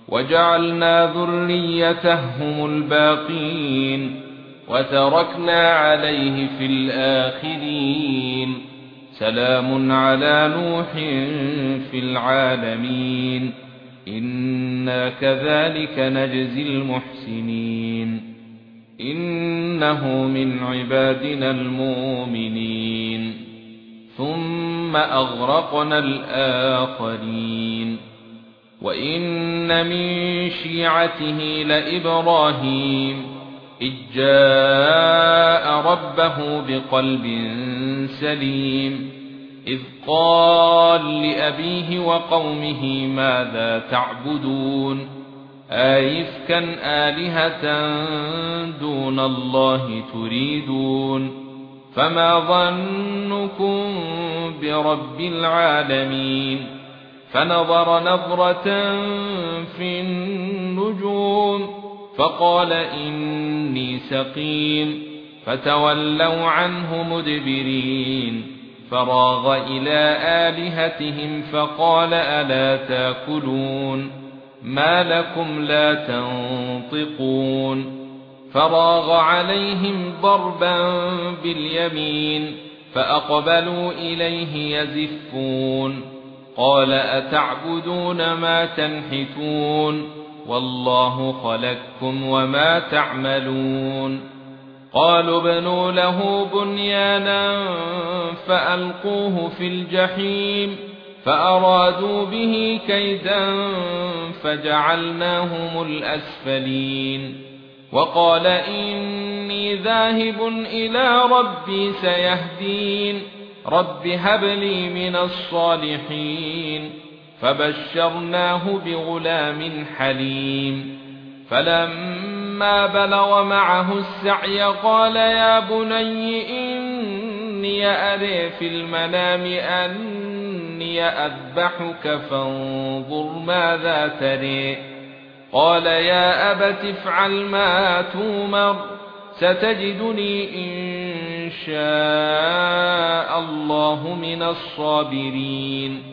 وجعلنا ذريته هم الباقين وتركنا عليه في الآخرين سلام على نوح في العالمين إنا كذلك نجزي المحسنين إنه من عبادنا المؤمنين ثم أغرقنا الآخرين وإن من شيعته لإبراهيم إذ جاء ربه بقلب سليم إذ قال لأبيه وقومه ماذا تعبدون أئفكا آلهة دون الله تريدون فما ظنكم برب العالمين فنظر نظرة في النجوم فقال إني سقيم فتولوا عنه مدبرين فراغ إلى آلهتهم فقال ألا تاكلون ما لكم لا تنطقون فراغ عليهم ضربا باليمين فأقبلوا إليه يزفون قال أتعبدون ما تنحتون والله خلقكم وما تعملون قالوا ابنوا له بنيانا فألقوه في الجحيم فأرادوا به كيدا فجعلناهم الأسفلين وقال إني ذاهب إلى ربي سيهدين رب هب لي من الصالحين فبشرناه بغلام حليم فلما بلغ معه السعي قال يا بني إني أرى في المنام أني أذبحك فانظر ماذا ترى قال يا أبت افعل ما تؤمر ستجدني إن شاء الله من الصابرين